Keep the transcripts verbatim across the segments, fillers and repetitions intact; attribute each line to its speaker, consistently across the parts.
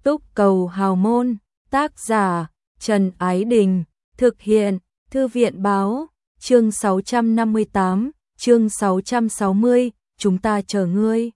Speaker 1: Túc cầu hào môn, tác giả Trần Ái Đình, thực hiện Thư viện Báo, chương sáu trăm năm mươi tám, chương sáu trăm sáu mươi, chúng ta chờ ngươi.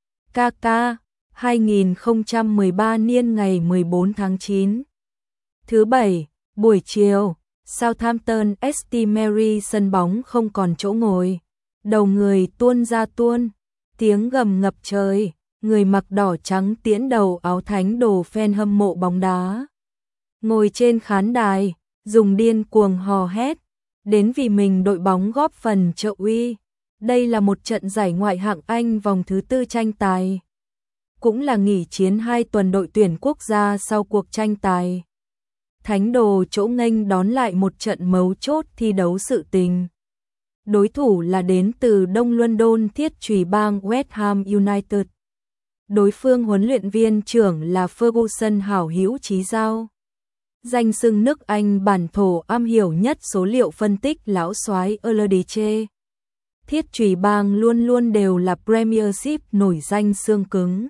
Speaker 1: ca ca, hai nghìn không trăm mười ba niên ngày mười bốn tháng chín. Thứ bảy, buổi chiều, Southampton ét tê Mary sân bóng không còn chỗ ngồi. Đầu người tuôn ra tuôn, tiếng gầm ngập trời, người mặc đỏ trắng tiễn đầu áo thánh đồ fan hâm mộ bóng đá. Ngồi trên khán đài, dùng điên cuồng hò hét, đến vì mình đội bóng góp phần trợ uy. Đây là một trận giải ngoại hạng Anh vòng thứ tư tranh tài. Cũng là nghỉ chiến hai tuần đội tuyển quốc gia sau cuộc tranh tài. Thánh đồ chỗ nghênh đón lại một trận mấu chốt thi đấu sự tình. Đối thủ là đến từ Đông London thiết chùy bang West Ham United. Đối phương huấn luyện viên trưởng là Ferguson hảo hữu chí giao. Danh xưng nước Anh bản thổ am hiểu nhất số liệu phân tích lão soái Erdche. Thiết chùy bang luôn luôn đều là Premiership nổi danh xương cứng.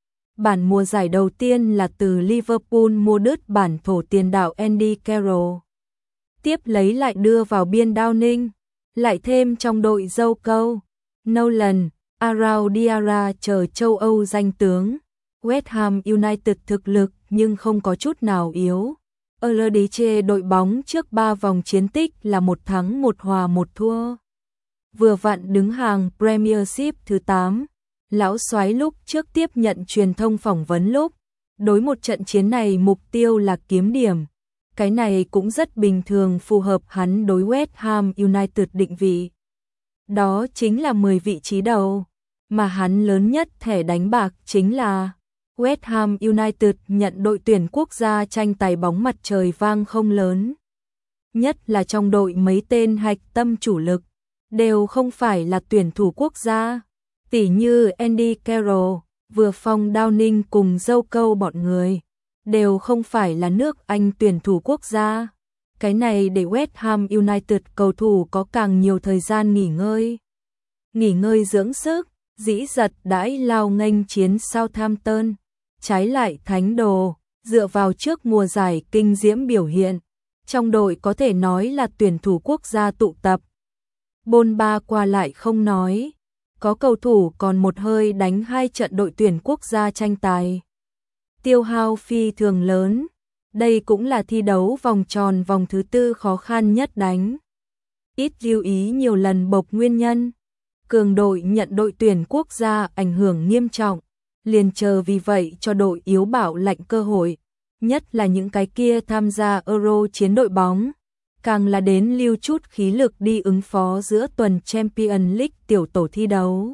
Speaker 1: Bản mùa giải đầu tiên là từ Liverpool mua đứt bản thổ tiền đạo Andy Carroll. Tiếp lấy lại đưa vào biên Downing, lại thêm trong đội dâu câu Nolan, Arau Diarra chờ châu Âu danh tướng. West Ham United thực lực nhưng không có chút nào yếu. Erdche đội bóng trước ba vòng chiến tích là một thắng một hòa một thua. Vừa vặn đứng hàng Premiership thứ tám. Lão soái lúc trước tiếp nhận truyền thông phỏng vấn lúc, đối một trận chiến này mục tiêu là kiếm điểm. Cái này cũng rất bình thường phù hợp hắn đối West Ham United định vị. Đó chính là mười vị trí đầu, mà hắn lớn nhất thẻ đánh bạc chính là West Ham United nhận đội tuyển quốc gia tranh tài bóng mặt trời vang không lớn. Nhất là trong đội mấy tên hạch tâm chủ lực, đều không phải là tuyển thủ quốc gia. Tỉ như Andy Carroll, vừa phong Downing cùng dâu câu bọn người, đều không phải là nước Anh tuyển thủ quốc gia. Cái này để West Ham United cầu thủ có càng nhiều thời gian nghỉ ngơi. Nghỉ ngơi dưỡng sức, dĩ dật đãi lao nghênh chiến Southampton. Trái lại thánh đồ, dựa vào trước mùa giải kinh diễm biểu hiện, trong đội có thể nói là tuyển thủ quốc gia tụ tập. Bôn ba qua lại không nói. Có cầu thủ còn một hơi đánh hai trận đội tuyển quốc gia tranh tài. Tiêu hao phi thường lớn. Đây cũng là thi đấu vòng tròn vòng thứ tư khó khăn nhất đánh. Ít lưu ý nhiều lần bộc nguyên nhân. Cường đội nhận đội tuyển quốc gia ảnh hưởng nghiêm trọng. Liền chờ vì vậy cho đội yếu bảo lệnh cơ hội. Nhất là những cái kia tham gia Euro chiến đội bóng. Càng là đến lưu chút khí lực đi ứng phó giữa tuần Champions League tiểu tổ thi đấu.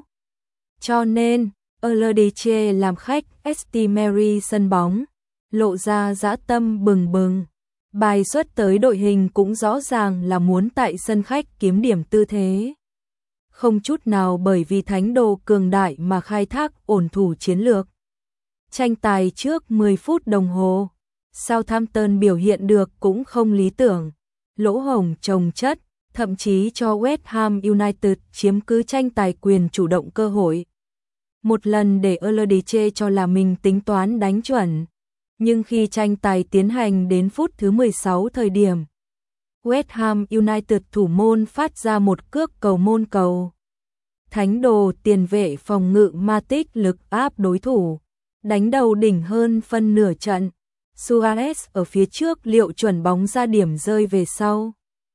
Speaker 1: Cho nên, Erdche làm khách ét tê Mary sân bóng, lộ ra dã tâm bừng bừng. Bài xuất tới đội hình cũng rõ ràng là muốn tại sân khách kiếm điểm tư thế. Không chút nào bởi vì thánh đồ cường đại mà khai thác ổn thủ chiến lược. Tranh tài trước mười phút đồng hồ, Southampton biểu hiện được cũng không lý tưởng. Lỗ hổng chồng chất, thậm chí cho West Ham United chiếm cứ tranh tài quyền chủ động cơ hội. Một lần để Erdche cho là mình tính toán đánh chuẩn, nhưng khi tranh tài tiến hành đến phút thứ mười sáu thời điểm, West Ham United thủ môn phát ra một cước cầu môn cầu. Thánh đồ tiền vệ phòng ngự Matic lực áp đối thủ, đánh đầu đỉnh hơn phân nửa trận. Suarez ở phía trước liệu chuẩn bóng ra điểm rơi về sau.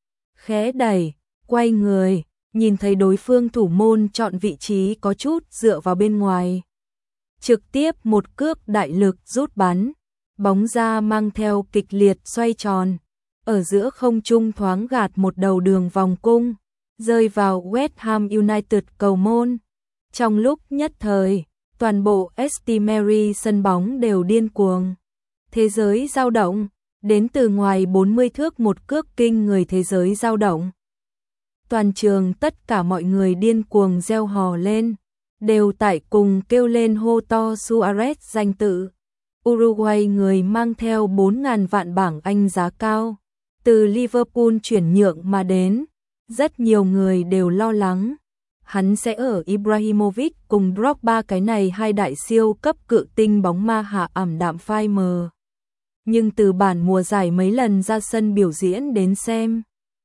Speaker 1: Khẽ đẩy, quay người, nhìn thấy đối phương thủ môn chọn vị trí có chút dựa vào bên ngoài. Trực tiếp một cước đại lực rút bắn, bóng ra mang theo kịch liệt xoay tròn. Ở giữa không trung thoáng gạt một đầu đường vòng cung, rơi vào West Ham United cầu môn. Trong lúc nhất thời, toàn bộ ét tê Mary sân bóng đều điên cuồng. Thế giới dao động, đến từ ngoài bốn mươi thước một cước kinh người thế giới dao động. Toàn trường tất cả mọi người điên cuồng reo hò lên, đều tại cùng kêu lên hô to Suarez danh tự. Uruguay người mang theo bốn nghìn vạn bảng Anh giá cao, từ Liverpool chuyển nhượng mà đến, rất nhiều người đều lo lắng. hắn sẽ ở Ibrahimovic cùng Drogba, cái này hai đại siêu cấp cự tinh bóng ma hạ ảm đạm phai mờ. Nhưng từ bản mùa giải mấy lần ra sân biểu diễn đến xem,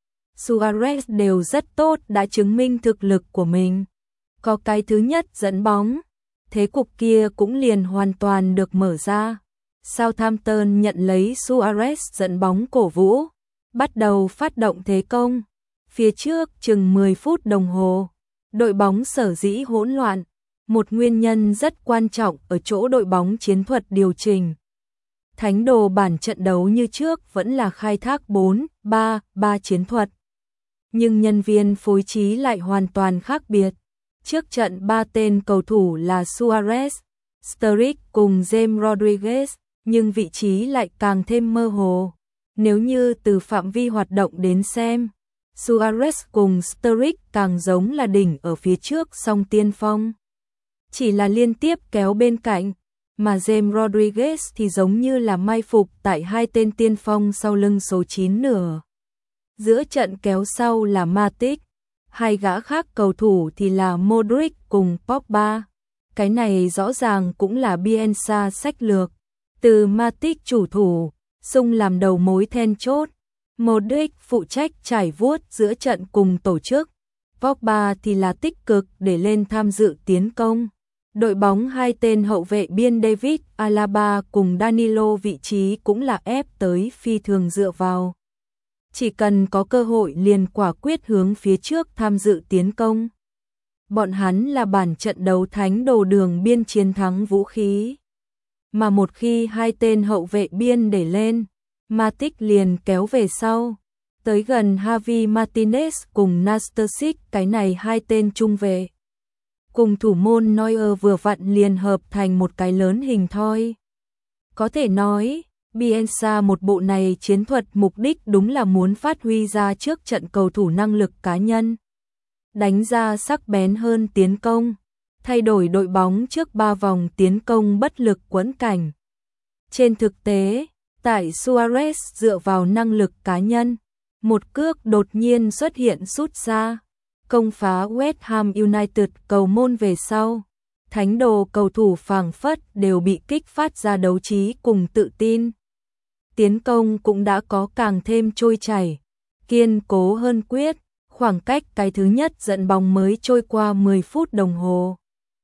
Speaker 1: Suarez đều rất tốt, đã chứng minh thực lực của mình. Có cái thứ nhất dẫn bóng, thế cục kia cũng liền hoàn toàn được mở ra. Southampton nhận lấy Suarez dẫn bóng cổ vũ, bắt đầu phát động thế công. Phía trước chừng mười phút đồng hồ, đội bóng sở dĩ hỗn loạn, một nguyên nhân rất quan trọng ở chỗ đội bóng chiến thuật điều chỉnh. Thánh đồ bản trận đấu như trước vẫn là khai thác bốn ba ba chiến thuật, nhưng nhân viên phối trí lại hoàn toàn khác biệt. Trước trận ba tên cầu thủ là Suarez, Sturridge cùng James Rodriguez, nhưng vị trí lại càng thêm mơ hồ. Nếu như từ phạm vi hoạt động đến xem, Suarez cùng Sturridge càng giống là đỉnh ở phía trước song tiên phong, chỉ là liên tiếp kéo bên cạnh, mà James Rodriguez thì giống như là mai phục tại hai tên tiên phong sau lưng số chín nửa. Giữa trận kéo sau là Matic, hai gã khác cầu thủ thì là Modric cùng Pogba. Cái này rõ ràng cũng là Bielsa sách lược, từ Matic chủ thủ, xung làm đầu mối then chốt, Modric phụ trách trải vuốt giữa trận cùng tổ chức, Pogba thì là tích cực để lên tham dự tiến công. Đội bóng hai tên hậu vệ biên David Alaba cùng Danilo vị trí cũng là ép tới phi thường dựa vào. Chỉ cần có cơ hội liền quả quyết hướng phía trước tham dự tiến công. Bọn hắn là bản trận đấu thánh đồ đường biên chiến thắng vũ khí. Mà một khi hai tên hậu vệ biên để lên, Matic liền kéo về sau, tới gần Javi Martinez cùng Nastasic, cái này hai tên trung vệ. Cùng thủ môn Neuer vừa vặn liền hợp thành một cái lớn hình thoi. Có thể nói, Bielsa một bộ này chiến thuật mục đích đúng là muốn phát huy ra trước trận cầu thủ năng lực cá nhân, đánh ra sắc bén hơn tiến công, thay đổi đội bóng trước ba vòng tiến công bất lực quẫn cảnh. Trên thực tế, tại Suarez dựa vào năng lực cá nhân, một cước đột nhiên xuất hiện sút ra, công phá West Ham United cầu môn về sau. Thánh đồ cầu thủ phảng phất đều bị kích phát ra đấu trí cùng tự tin. Tiến công cũng đã có càng thêm trôi chảy, kiên cố hơn quyết, khoảng cách cái thứ nhất dẫn bóng mới trôi qua mười phút đồng hồ.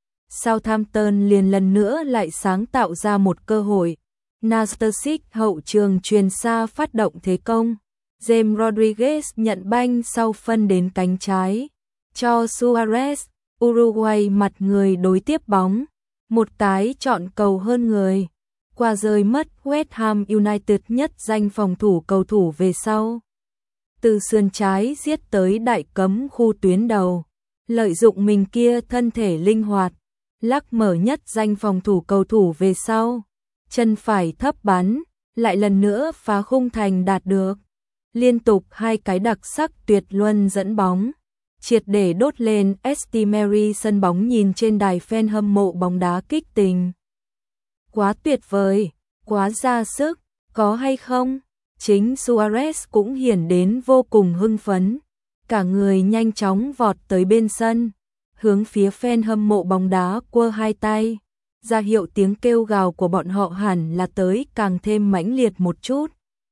Speaker 1: Southampton liền lần nữa lại sáng tạo ra một cơ hội. Nastasic hậu trường truyền xa phát động thế công. James Rodriguez nhận banh sau phân đến cánh trái, cho Suarez. Uruguay mặt người đối tiếp bóng, một cái chọn cầu hơn người, qua rơi mất West Ham United nhất danh phòng thủ cầu thủ về sau. Từ sườn trái giết tới đại cấm khu tuyến đầu, lợi dụng mình kia thân thể linh hoạt, lắc mở nhất danh phòng thủ cầu thủ về sau, chân phải thấp bắn, lại lần nữa phá khung thành đạt được. Liên tục hai cái đặc sắc tuyệt luân dẫn bóng, triệt để đốt lên St Mary sân bóng nhìn trên đài fan hâm mộ bóng đá kích tình. Quá tuyệt vời, quá ra sức, có hay không? Chính Suarez cũng hiển đến vô cùng hưng phấn, cả người nhanh chóng vọt tới bên sân, hướng phía fan hâm mộ bóng đá quơ hai tay, ra hiệu tiếng kêu gào của bọn họ hẳn là tới càng thêm mãnh liệt một chút.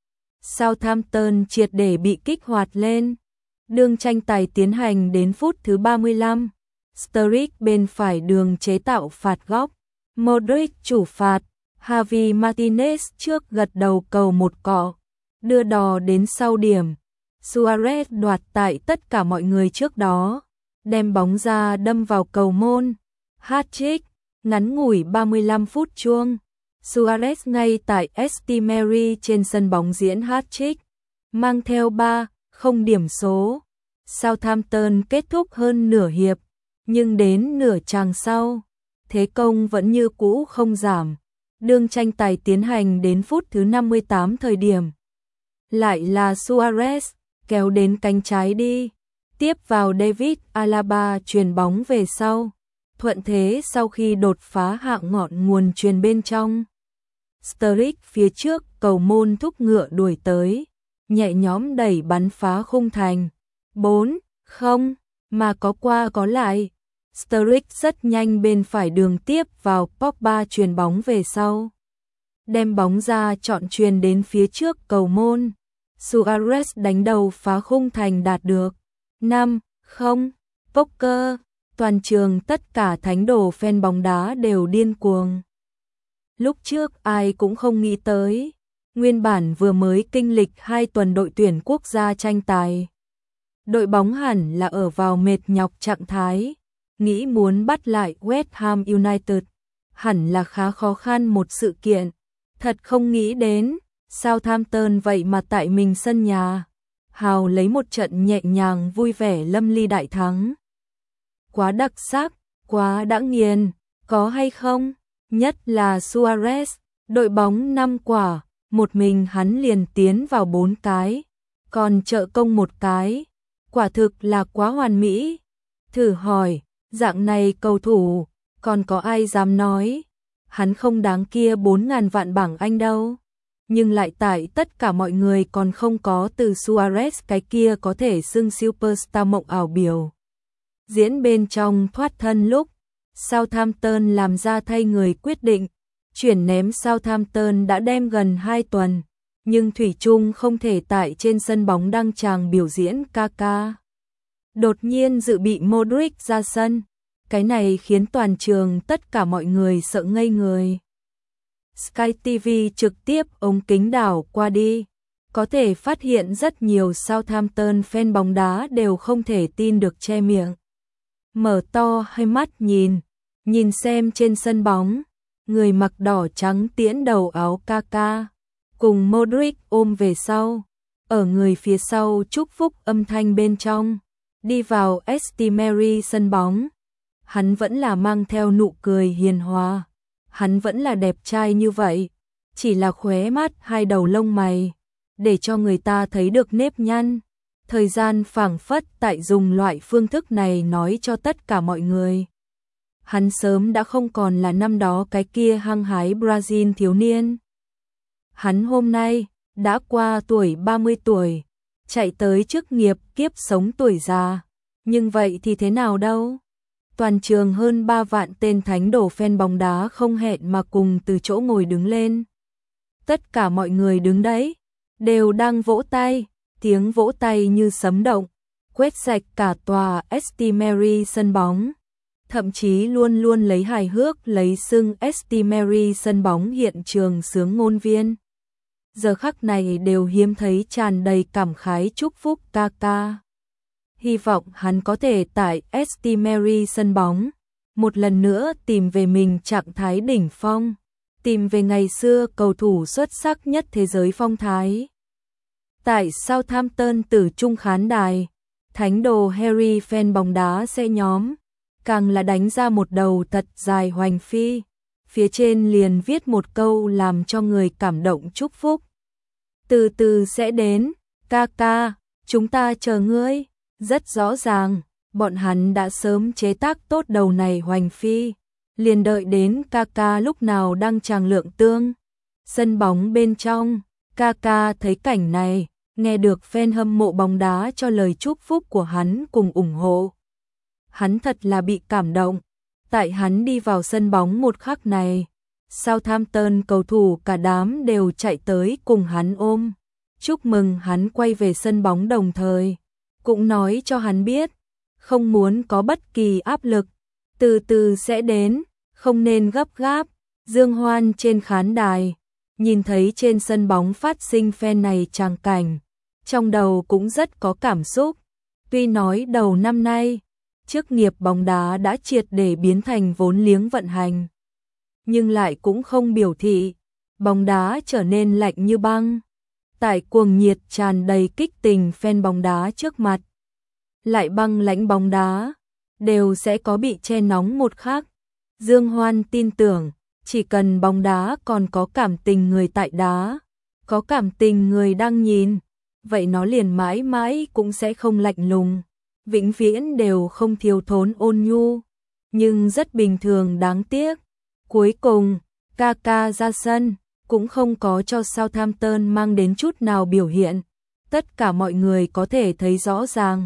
Speaker 1: Southampton triệt để bị kích hoạt lên. Đường tranh tài tiến hành đến phút thứ ba mươi lăm, Sturridge bên phải đường chế tạo phạt góc, Modric chủ phạt, Javi Martinez trước gật đầu cầu một cọ, đưa đò đến sau điểm. Suarez đoạt tại tất cả mọi người trước đó, đem bóng ra đâm vào cầu môn. Hat-trick, ngắn ngủi ba mươi lăm phút chuông. Suarez ngay tại St Mary trên sân bóng diễn hat-trick, mang theo ba không điểm số. Southampton kết thúc hơn nửa hiệp, nhưng đến nửa chàng sau, thế công vẫn như cũ không giảm. Đường tranh tài tiến hành đến phút thứ năm mươi tám thời điểm, lại là Suarez kéo đến cánh trái đi, tiếp vào David Alaba chuyền bóng về sau, thuận thế sau khi đột phá hạ ngọn nguồn chuyền bên trong. Sturridge phía trước cầu môn thúc ngựa đuổi tới, nhẹ nhõm đẩy bắn phá khung thành. bốn không mà có qua có lại. Sturridge rất nhanh bên phải đường tiếp vào, Pogba chuyền bóng về sau. Đem bóng ra chọn chuyền đến phía trước cầu môn. Suarez đánh đầu phá khung thành đạt được. năm không. Poker. Toàn trường tất cả thánh đồ fan bóng đá đều điên cuồng. Lúc trước ai cũng không nghĩ tới. Nguyên bản vừa mới kinh lịch hai tuần đội tuyển quốc gia tranh tài. Đội bóng hẳn là ở vào mệt nhọc trạng thái. Nghĩ muốn bắt lại West Ham United. Hẳn là khá khó khăn một sự kiện. Thật không nghĩ đến. Southampton vậy mà tại mình sân nhà. Hào lấy một trận nhẹ nhàng vui vẻ lâm ly đại thắng. Quá đặc sắc, quá đã nghiền, có hay không? Nhất là Suarez, đội bóng năm quả, một mình hắn liền tiến vào bốn cái, còn trợ công một cái, quả thực là quá hoàn mỹ. Thử hỏi, dạng này cầu thủ, còn có ai dám nói, hắn không đáng kia bốn ngàn vạn bảng Anh đâu. Nhưng lại tại tất cả mọi người còn không có từ Suarez cái kia có thể xưng superstar mộng ảo biểu. Diễn bên trong thoát thân lúc, Southampton làm ra thay người quyết định, chuyển ném Southampton đã đem gần hai tuần, nhưng thủy chung không thể tại trên sân bóng đăng tràng biểu diễn ca ca. Đột nhiên dự bị Modric ra sân, cái này khiến toàn trường tất cả mọi người sợ ngây người. Sky ti vi trực tiếp ống kính đảo qua đi, có thể phát hiện rất nhiều Southampton fan bóng đá đều không thể tin được che miệng. Mở to hai mắt nhìn, nhìn xem trên sân bóng, người mặc đỏ trắng tiễn đầu áo Kaka, cùng Modric ôm về sau, ở người phía sau chúc phúc âm thanh bên trong, đi vào St Mary sân bóng. Hắn vẫn là mang theo nụ cười hiền hòa, hắn vẫn là đẹp trai như vậy, chỉ là khóe mắt hai đầu lông mày, để cho người ta thấy được nếp nhăn. Thời gian phảng phất tại dùng loại phương thức này nói cho tất cả mọi người. Hắn sớm đã không còn là năm đó cái kia hăng hái Brazil thiếu niên. Hắn hôm nay đã qua tuổi ba mươi tuổi, chạy tới chức nghiệp kiếp sống tuổi già. Nhưng vậy thì thế nào đâu? Toàn trường hơn ba vạn tên thánh đồ fan bóng đá không hẹn mà cùng từ chỗ ngồi đứng lên. Tất cả mọi người đứng đấy, đều đang vỗ tay. Tiếng vỗ tay như sấm động, quét sạch cả tòa St Mary sân bóng. Thậm chí luôn luôn lấy hài hước lấy xưng St Mary sân bóng hiện trường sướng ngôn viên. Giờ khắc này đều hiếm thấy tràn đầy cảm khái chúc phúc Kaka. Hy vọng hắn có thể tại St Mary sân bóng, một lần nữa tìm về mình trạng thái đỉnh phong, tìm về ngày xưa cầu thủ xuất sắc nhất thế giới phong thái. Tại Southampton tử trung khán đài, thánh đồ Harry fan bóng đá xe nhóm, càng là đánh ra một đầu thật dài hoành phi, phía trên liền viết một câu làm cho người cảm động chúc phúc. Từ từ sẽ đến, Kaka, chúng ta chờ ngươi. Rất rõ ràng, bọn hắn đã sớm chế tác tốt đầu này hoành phi, liền đợi đến Kaka lúc nào đăng tràng lượng tương. Sân bóng bên trong, Kaka thấy cảnh này, nghe được fan hâm mộ bóng đá cho lời chúc phúc của hắn cùng ủng hộ. Hắn thật là bị cảm động, tại hắn đi vào sân bóng một khắc này, Southampton cầu thủ cả đám đều chạy tới cùng hắn ôm, chúc mừng hắn quay về sân bóng đồng thời, cũng nói cho hắn biết, không muốn có bất kỳ áp lực, từ từ sẽ đến, không nên gấp gáp. Dương Hoan trên khán đài, nhìn thấy trên sân bóng phát sinh fan này tràng cảnh, trong đầu cũng rất có cảm xúc. Tuy nói đầu năm nay, chức nghiệp bóng đá đã triệt để biến thành vốn liếng vận hành, nhưng lại cũng không biểu thị bóng đá trở nên lạnh như băng. Tại cuồng nhiệt tràn đầy kích tình fan bóng đá trước mặt, lại băng lãnh bóng đá, đều sẽ có bị che nóng một khắc. Dương Hoan tin tưởng, chỉ cần bóng đá còn có cảm tình người tại đá, có cảm tình người đang nhìn, vậy nó liền mãi mãi cũng sẽ không lạnh lùng, vĩnh viễn đều không thiếu thốn ôn nhu. Nhưng rất bình thường đáng tiếc, cuối cùng, Kaka ra sân, cũng không có cho Southampton mang đến chút nào biểu hiện. Tất cả mọi người có thể thấy rõ ràng,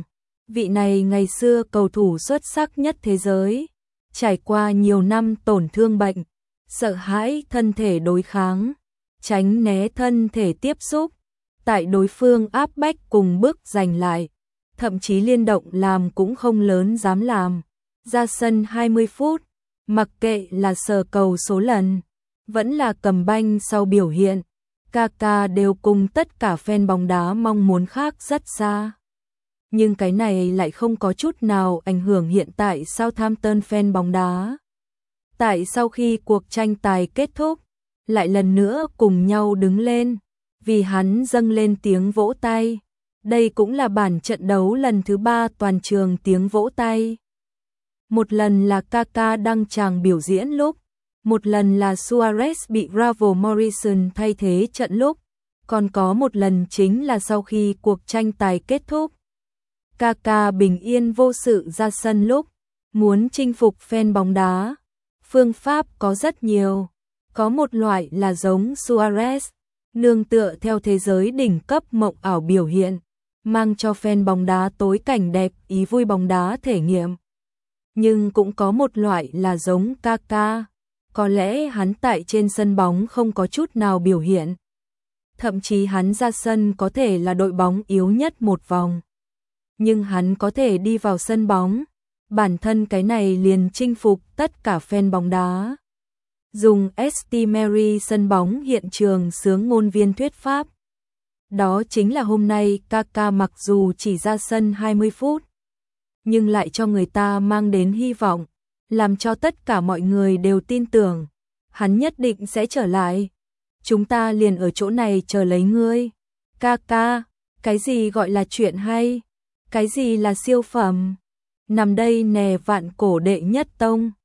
Speaker 1: Vị này ngày xưa cầu thủ xuất sắc nhất thế giới, trải qua nhiều năm tổn thương bệnh, sợ hãi thân thể đối kháng, tránh né thân thể tiếp xúc, tại đối phương áp bách cùng bước giành lại, thậm chí liên động làm cũng không lớn dám làm. Ra sân hai mươi phút, mặc kệ là sờ cầu số lần, vẫn là cầm banh sau biểu hiện, Kaka đều cùng tất cả fan bóng đá mong muốn khác rất xa. Nhưng cái này lại không có chút nào ảnh hưởng hiện tại Southampton fan bóng đá. Tại sau khi cuộc tranh tài kết thúc, lại lần nữa cùng nhau đứng lên, vì hắn dâng lên tiếng vỗ tay. Đây cũng là bản trận đấu lần thứ ba toàn trường tiếng vỗ tay. Một lần là Kaka đăng tràng biểu diễn lúc, một lần là Suarez bị Ravel Morrison thay thế trận lúc, còn có một lần chính là sau khi cuộc tranh tài kết thúc. Kaka bình yên vô sự ra sân lúc, muốn chinh phục fan bóng đá. Phương pháp có rất nhiều, có một loại là giống Suarez, nương tựa theo thế giới đỉnh cấp mộng ảo biểu hiện, mang cho fan bóng đá tối cảnh đẹp ý vui bóng đá thể nghiệm. Nhưng cũng có một loại là giống Kaka, có lẽ hắn tại trên sân bóng không có chút nào biểu hiện. Thậm chí hắn ra sân có thể là đội bóng yếu nhất một vòng. Nhưng hắn có thể đi vào sân bóng, bản thân cái này liền chinh phục tất cả fan bóng đá. Dùng St. Mary sân bóng hiện trường sướng ngôn viên thuyết pháp. Đó chính là hôm nay Kaka mặc dù chỉ ra sân hai mươi phút, nhưng lại cho người ta mang đến hy vọng, làm cho tất cả mọi người đều tin tưởng, hắn nhất định sẽ trở lại. Chúng ta liền ở chỗ này chờ lấy ngươi. Kaka, cái gì gọi là chuyện hay? Cái gì là siêu phẩm? Nằm đây nè vạn cổ đệ nhất tông.